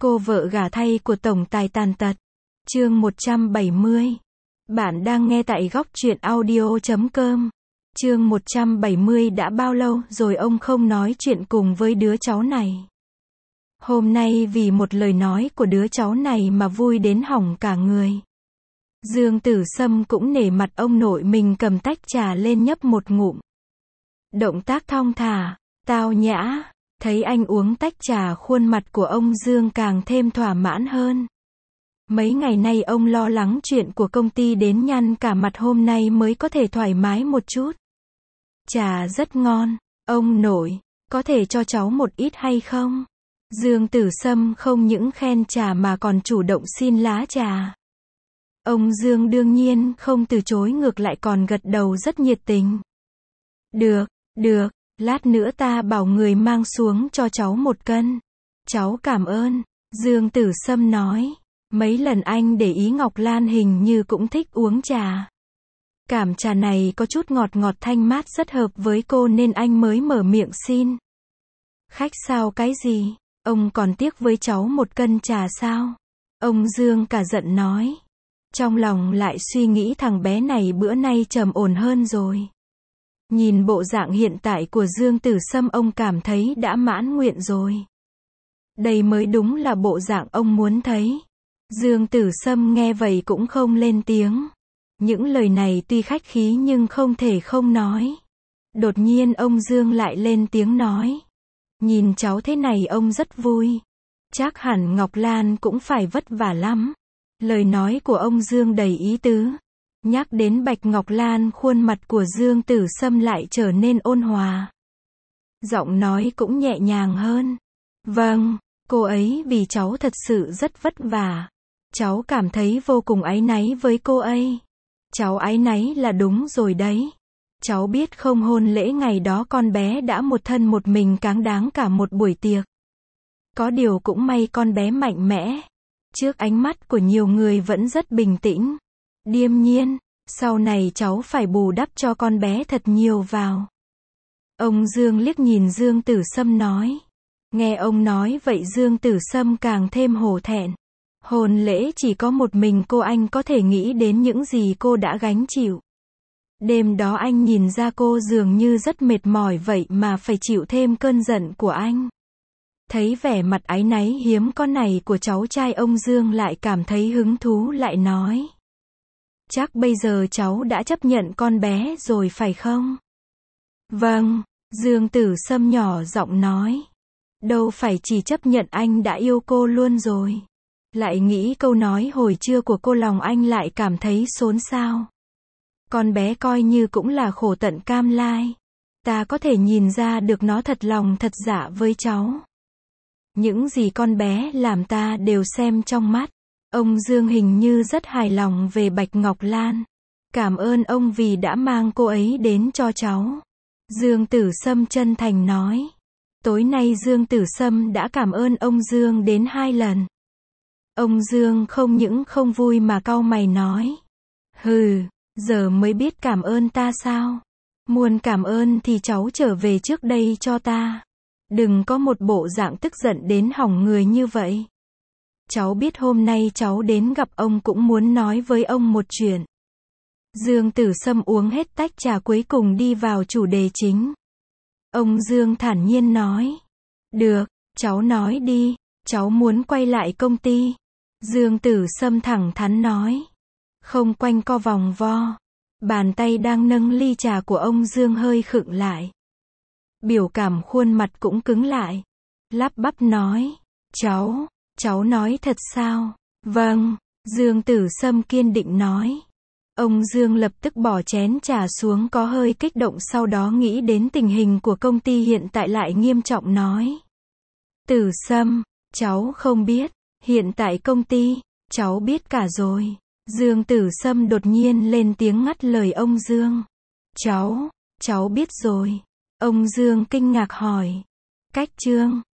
Cô vợ gả thay của tổng tài tàn tật. Chương 170. Bạn đang nghe tại góc truyện audio.com. Chương 170. Đã bao lâu rồi ông không nói chuyện cùng với đứa cháu này? Hôm nay vì một lời nói của đứa cháu này mà vui đến hỏng cả người. Dương Tử Sâm cũng nể mặt ông nội mình, cầm tách trà lên nhấp một ngụm. Động tác thong thả, tao nhã. Thấy anh uống tách trà, khuôn mặt của ông Dương càng thêm thỏa mãn hơn. Mấy ngày nay ông lo lắng chuyện của công ty đến nhăn cả mặt, hôm nay mới có thể thoải mái một chút. Trà rất ngon, ông nội, có thể cho cháu một ít hay không? Dương Tử Sâm không những khen trà mà còn chủ động xin lá trà. Ông Dương đương nhiên không từ chối, ngược lại còn gật đầu rất nhiệt tình. Được, được. Lát nữa ta bảo người mang xuống cho cháu 1 cân. Cháu cảm ơn. Dương Tử Sâm nói. Mấy lần anh để ý Ngọc Lan hình như cũng thích uống trà. Cảm trà này có chút ngọt ngọt thanh mát, rất hợp với cô nên anh mới mở miệng xin. Khách sao cái gì? Ông còn tiếc với cháu 1 cân trà sao? Ông Dương cả giận nói. Trong lòng lại suy nghĩ thằng bé này bữa nay trầm ổn hơn rồi. Nhìn bộ dạng hiện tại của Dương Tử Sâm, ông cảm thấy đã mãn nguyện rồi. Đây mới đúng là bộ dạng ông muốn thấy. Dương Tử Sâm nghe vậy cũng không lên tiếng. Những lời này tuy khách khí nhưng không thể không nói. Đột nhiên ông Dương lại lên tiếng nói. Nhìn cháu thế này ông rất vui. Chắc hẳn Ngọc Lan cũng phải vất vả lắm. Lời nói của ông Dương đầy ý tứ. Nhắc đến Bạch Ngọc Lan, khuôn mặt của Dương Tử Sâm lại trở nên ôn hòa. Giọng nói cũng nhẹ nhàng hơn. Vâng, cô ấy vì cháu thật sự rất vất vả. Cháu cảm thấy vô cùng áy náy với cô ấy. Cháu áy náy là đúng rồi đấy. Cháu biết không, hôn lễ ngày đó con bé đã một thân một mình cáng đáng cả một buổi tiệc. Có điều cũng may con bé mạnh mẽ. Trước ánh mắt của nhiều người vẫn rất bình tĩnh. Điềm nhiên, sau này cháu phải bù đắp cho con bé thật nhiều vào. Ông Dương liếc nhìn Dương Tử Sâm nói. Nghe ông nói vậy Dương Tử Sâm càng thêm hổ thẹn. Hôn lễ chỉ có một mình cô, anh có thể nghĩ đến những gì cô đã gánh chịu. Đêm đó anh nhìn ra cô dường như rất mệt mỏi vậy mà phải chịu thêm cơn giận của anh. Thấy vẻ mặt áy náy hiếm có này của cháu trai, ông Dương lại cảm thấy hứng thú, lại nói. Chắc bây giờ cháu đã chấp nhận con bé rồi phải không? Vâng, Dương Tử Sâm nhỏ giọng nói. Đâu phải chỉ chấp nhận, anh đã yêu cô luôn rồi. Lại nghĩ câu nói hồi trưa của cô, lòng anh lại cảm thấy xốn xao. Con bé coi như cũng là khổ tận cam lai. Ta có thể nhìn ra được nó thật lòng thật dạ với cháu. Những gì con bé làm ta đều xem trong mắt. Ông Dương hình như rất hài lòng về Bạch Ngọc Lan. Cảm ơn ông vì đã mang cô ấy đến cho cháu. Dương Tử Sâm chân thành nói. Tối nay Dương Tử Sâm đã cảm ơn ông Dương đến 2 lần. Ông Dương không những không vui mà cau mày nói. Hừ, giờ mới biết cảm ơn ta sao? Muốn cảm ơn thì cháu trở về trước đây cho ta. Đừng có một bộ dạng tức giận đến hỏng người như vậy. Cháu biết hôm nay cháu đến gặp ông cũng muốn nói với ông một chuyện. Dương Tử Sâm uống hết tách trà cuối cùng đi vào chủ đề chính. Ông Dương thản nhiên nói. Được, cháu nói đi, cháu muốn quay lại công ty. Dương Tử Sâm thẳng thắn nói. Không quanh co vòng vo. Bàn tay đang nâng ly trà của ông Dương hơi khựng lại. Biểu cảm khuôn mặt cũng cứng lại. Lắp bắp nói. Cháu nói thật sao? Vâng, Dương Tử Sâm kiên định nói. Ông Dương lập tức bỏ chén trà xuống, có hơi kích động, sau đó nghĩ đến tình hình của công ty hiện tại lại nghiêm trọng nói. Tử Sâm, cháu không biết, hiện tại công ty, cháu biết cả rồi. Dương Tử Sâm đột nhiên lên tiếng ngắt lời ông Dương. Cháu biết rồi. Ông Dương kinh ngạc hỏi. Cách Trương,